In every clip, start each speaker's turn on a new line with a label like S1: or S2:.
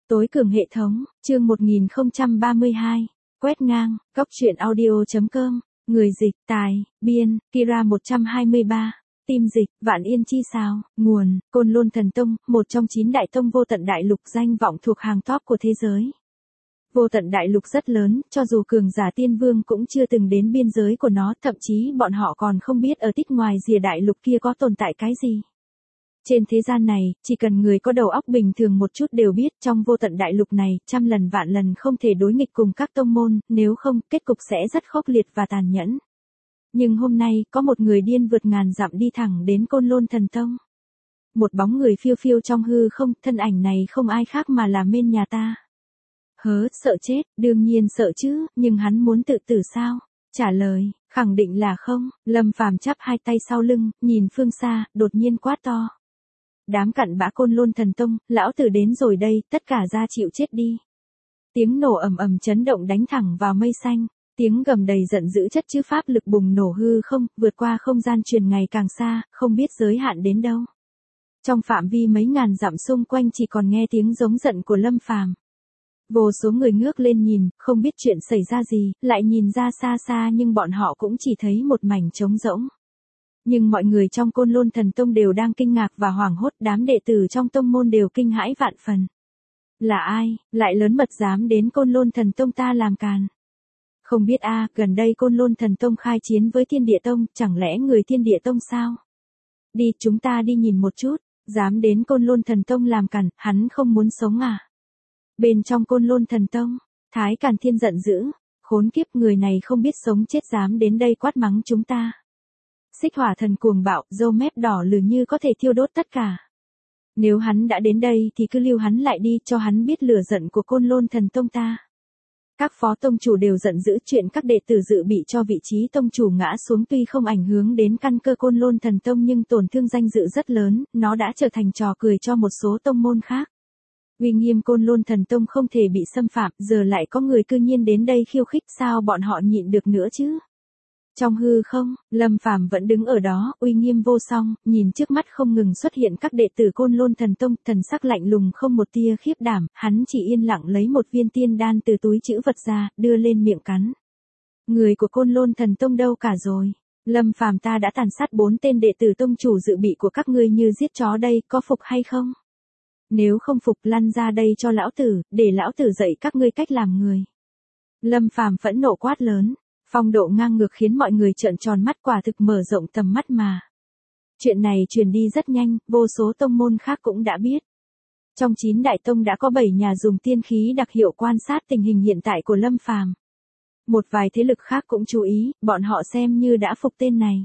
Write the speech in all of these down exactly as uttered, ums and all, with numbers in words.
S1: Tối cường hệ thống, chương một nghìn không trăm ba mươi hai, quét ngang, góc truyện audio.com, người dịch, tài, biên, Kira một trăm hai mươi ba, tim dịch, Vạn Yên Chi Sao, nguồn, Côn Lôn Thần Tông, một trong chín đại tông vô tận đại lục danh vọng thuộc hàng top của thế giới. Vô tận đại lục rất lớn, cho dù cường giả tiên vương cũng chưa từng đến biên giới của nó, thậm chí bọn họ còn không biết ở tích ngoài rìa đại lục kia có tồn tại cái gì. Trên thế gian này, chỉ cần người có đầu óc bình thường một chút đều biết trong vô tận đại lục này, trăm lần vạn lần không thể đối nghịch cùng các tông môn, nếu không, kết cục sẽ rất khốc liệt và tàn nhẫn. Nhưng hôm nay, có một người điên vượt ngàn dặm đi thẳng đến Côn Lôn Thần Tông. Một bóng người phiêu phiêu trong hư không, thân ảnh này không ai khác mà là Mên nhà ta. Hớ, sợ chết, đương nhiên sợ chứ, nhưng hắn muốn tự tử sao? Trả lời, khẳng định là không. Lâm Phàm chắp hai tay sau lưng, nhìn phương xa, đột nhiên quát to. Đám cặn bã Côn Lôn Thần Tông, lão tử đến rồi đây, tất cả ra chịu chết đi. Tiếng nổ ầm ầm chấn động đánh thẳng vào mây xanh, tiếng gầm đầy giận dữ chất chứa pháp lực bùng nổ hư không, vượt qua không gian truyền ngày càng xa, không biết giới hạn đến đâu. Trong phạm vi mấy ngàn dặm xung quanh chỉ còn nghe tiếng giống giận của Lâm Phàm. Vô số người ngước lên nhìn, không biết chuyện xảy ra gì, lại nhìn ra xa xa nhưng bọn họ cũng chỉ thấy một mảnh trống rỗng. Nhưng mọi người trong Côn Lôn Thần Tông đều đang kinh ngạc và hoảng hốt, đám đệ tử trong tông môn đều kinh hãi vạn phần. Là ai, lại lớn mật dám đến Côn Lôn Thần Tông ta làm càn? Không biết a, gần đây Côn Lôn Thần Tông khai chiến với Thiên Địa Tông, chẳng lẽ người Thiên Địa Tông sao? Đi, chúng ta đi nhìn một chút, dám đến Côn Lôn Thần Tông làm càn, hắn không muốn sống à? Bên trong Côn Lôn Thần Tông, Thái Càn Thiên giận dữ, khốn kiếp, người này không biết sống chết dám đến đây quát mắng chúng ta. Xích Hỏa Thần cuồng bạo, râu mép đỏ lừ như có thể thiêu đốt tất cả. Nếu hắn đã đến đây thì cứ lưu hắn lại đi, cho hắn biết lửa giận của Côn Lôn Thần Tông ta. Các phó tông chủ đều giận dữ, chuyện các đệ tử dự bị cho vị trí tông chủ ngã xuống tuy không ảnh hưởng đến căn cơ Côn Lôn Thần Tông nhưng tổn thương danh dự rất lớn, nó đã trở thành trò cười cho một số tông môn khác. Uy nghiêm Côn Lôn Thần Tông không thể bị xâm phạm, giờ lại có người cư nhiên đến đây khiêu khích, sao bọn họ nhịn được nữa chứ? Trong hư không, Lâm Phàm vẫn đứng ở đó, uy nghiêm vô song, nhìn trước mắt không ngừng xuất hiện các đệ tử Côn Lôn Thần Tông, thần sắc lạnh lùng không một tia khiếp đảm, hắn chỉ yên lặng lấy một viên tiên đan từ túi trữ vật ra, đưa lên miệng cắn. Người của Côn Lôn Thần Tông đâu cả rồi? Lâm Phàm ta đã tàn sát bốn tên đệ tử tông chủ dự bị của các ngươi như giết chó đây, có phục hay không? Nếu không phục lăn ra đây cho lão tử, để lão tử dạy các ngươi cách làm người. Lâm Phàm phẫn nộ quát lớn. Phong độ ngang ngược khiến mọi người trợn tròn mắt, quả thực mở rộng tầm mắt mà. Chuyện này truyền đi rất nhanh, vô số tông môn khác cũng đã biết. Trong chín đại tông đã có bảy nhà dùng tiên khí đặc hiệu quan sát tình hình hiện tại của Lâm Phàm. Một vài thế lực khác cũng chú ý, bọn họ xem như đã phục tên này.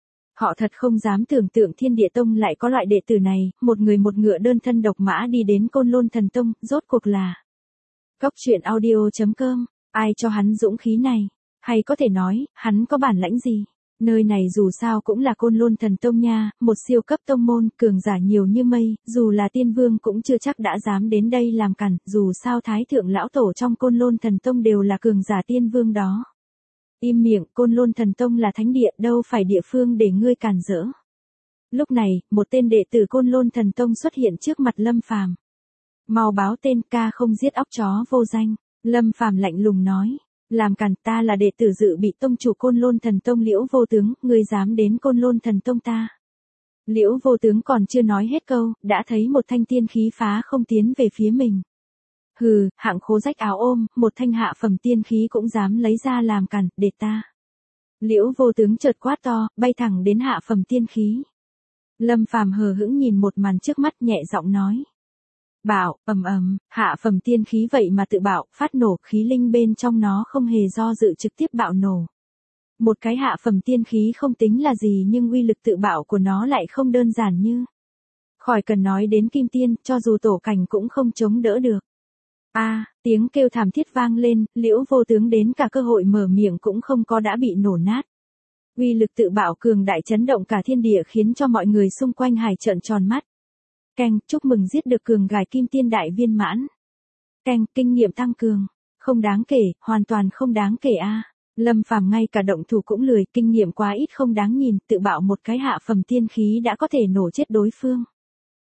S1: Họ thật không dám tưởng tượng Thiên Địa Tông lại có loại đệ tử này, một người một ngựa đơn thân độc mã đi đến Côn Lôn Thần Tông, rốt cuộc là. Góc truyện audio.com, ai cho hắn dũng khí này? Hay có thể nói, hắn có bản lãnh gì? Nơi này dù sao cũng là Côn Lôn Thần Tông nha, một siêu cấp tông môn, cường giả nhiều như mây, dù là tiên vương cũng chưa chắc đã dám đến đây làm cản, dù sao Thái Thượng Lão Tổ trong Côn Lôn Thần Tông đều là cường giả tiên vương đó. Im miệng, Côn Lôn Thần Tông là thánh địa, đâu phải địa phương để ngươi cản rỡ. Lúc này, một tên đệ tử Côn Lôn Thần Tông xuất hiện trước mặt Lâm Phàm. Mau báo tên, ca không giết óc chó vô danh. Lâm Phàm lạnh lùng nói. Làm càn, ta là đệ tử dự bị tông chủ Côn Lôn Thần Tông Liễu Vô Tướng, ngươi dám đến Côn Lôn Thần Tông ta. Liễu Vô Tướng còn chưa nói hết câu, đã thấy một thanh tiên khí phá không tiến về phía mình. Hừ, hạng khố rách áo ôm, một thanh hạ phẩm tiên khí cũng dám lấy ra làm càn, để ta. Liễu Vô Tướng chợt quát to, bay thẳng đến hạ phẩm tiên khí. Lâm Phàm hờ hững nhìn một màn trước mắt, nhẹ giọng nói. Bạo, ầm ầm, hạ phẩm tiên khí vậy mà tự bạo, phát nổ, khí linh bên trong nó không hề do dự trực tiếp bạo nổ. Một cái hạ phẩm tiên khí không tính là gì nhưng uy lực tự bạo của nó lại không đơn giản như. Khỏi cần nói đến kim tiên, cho dù tổ cảnh cũng không chống đỡ được. A, à, tiếng kêu thảm thiết vang lên, Liễu Vô Tướng đến cả cơ hội mở miệng cũng không có đã bị nổ nát. Uy lực tự bạo cường đại chấn động cả thiên địa khiến cho mọi người xung quanh hải trợn tròn mắt. Keng, chúc mừng giết được cường gài kim tiên đại viên mãn. Keng, kinh nghiệm tăng cường. Không đáng kể, hoàn toàn không đáng kể a. À. Lâm Phàm ngay cả động thủ cũng lười, kinh nghiệm quá ít không đáng nhìn, tự bạo một cái hạ phẩm tiên khí đã có thể nổ chết đối phương.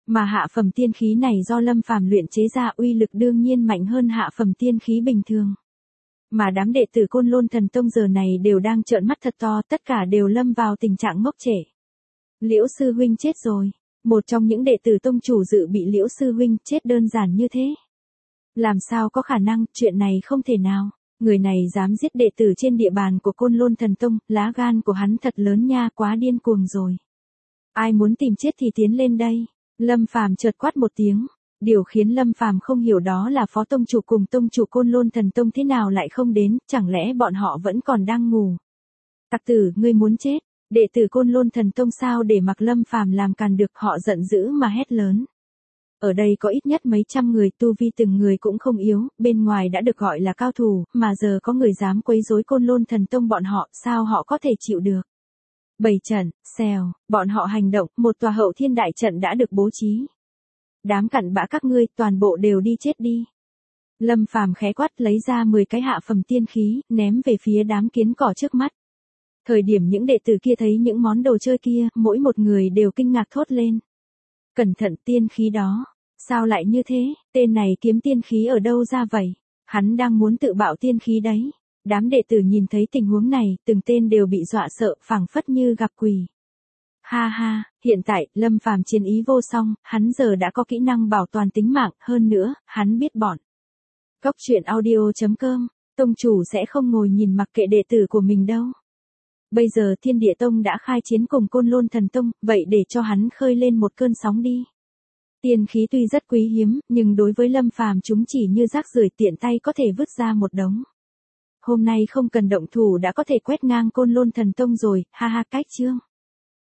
S1: Mà hạ phẩm tiên khí này do Lâm Phàm luyện chế ra uy lực đương nhiên mạnh hơn hạ phẩm tiên khí bình thường. Mà đám đệ tử Côn Lôn Thần Tông giờ này đều đang trợn mắt thật to, tất cả đều lâm vào tình trạng ngốc trệ. Liễu sư huynh chết rồi. Một trong những đệ tử tông chủ dự bị Liễu sư huynh chết đơn giản như thế. Làm sao có khả năng, chuyện này không thể nào. Người này dám giết đệ tử trên địa bàn của Côn Lôn Thần Tông, lá gan của hắn thật lớn nha, quá điên cuồng rồi. Ai muốn tìm chết thì tiến lên đây. Lâm Phàm chợt quát một tiếng. Điều khiến Lâm Phàm không hiểu đó là phó tông chủ cùng tông chủ Côn Lôn Thần Tông thế nào lại không đến, chẳng lẽ bọn họ vẫn còn đang ngủ. Tặc tử, ngươi muốn chết. Đệ tử Côn Lôn Thần Tông sao để mặc Lâm Phàm làm càn được, họ giận dữ mà hét lớn. Ở đây có ít nhất mấy trăm người, tu vi từng người cũng không yếu, bên ngoài đã được gọi là cao thủ, mà giờ có người dám quấy rối Côn Lôn Thần Tông bọn họ, sao họ có thể chịu được. Bày trận, xèo, bọn họ hành động, một tòa hậu thiên đại trận đã được bố trí. Đám cặn bã các ngươi, toàn bộ đều đi chết đi. Lâm Phàm khẽ quát lấy ra mười cái hạ phẩm tiên khí, ném về phía đám kiến cỏ trước mắt. Thời điểm những đệ tử kia thấy những món đồ chơi kia, mỗi một người đều kinh ngạc thốt lên. Cẩn thận, tiên khí đó. Sao lại như thế, tên này kiếm tiên khí ở đâu ra vậy? Hắn đang muốn tự bạo tiên khí đấy. Đám đệ tử nhìn thấy tình huống này, từng tên đều bị dọa sợ, phảng phất như gặp quỷ. Ha ha, hiện tại, Lâm Phàm chiến ý vô song, hắn giờ đã có kỹ năng bảo toàn tính mạng, hơn nữa, hắn biết bọn. Cốc truyện audio chấm com, tông chủ sẽ không ngồi nhìn mặc kệ đệ tử của mình đâu. Bây giờ Thiên Địa Tông đã khai chiến cùng Côn Lôn Thần Tông, vậy để cho hắn khơi lên một cơn sóng đi. Tiên khí tuy rất quý hiếm, nhưng đối với Lâm Phàm chúng chỉ như rác rưởi, tiện tay có thể vứt ra một đống. Hôm nay không cần động thủ đã có thể quét ngang Côn Lôn Thần Tông rồi, ha ha, cách chương.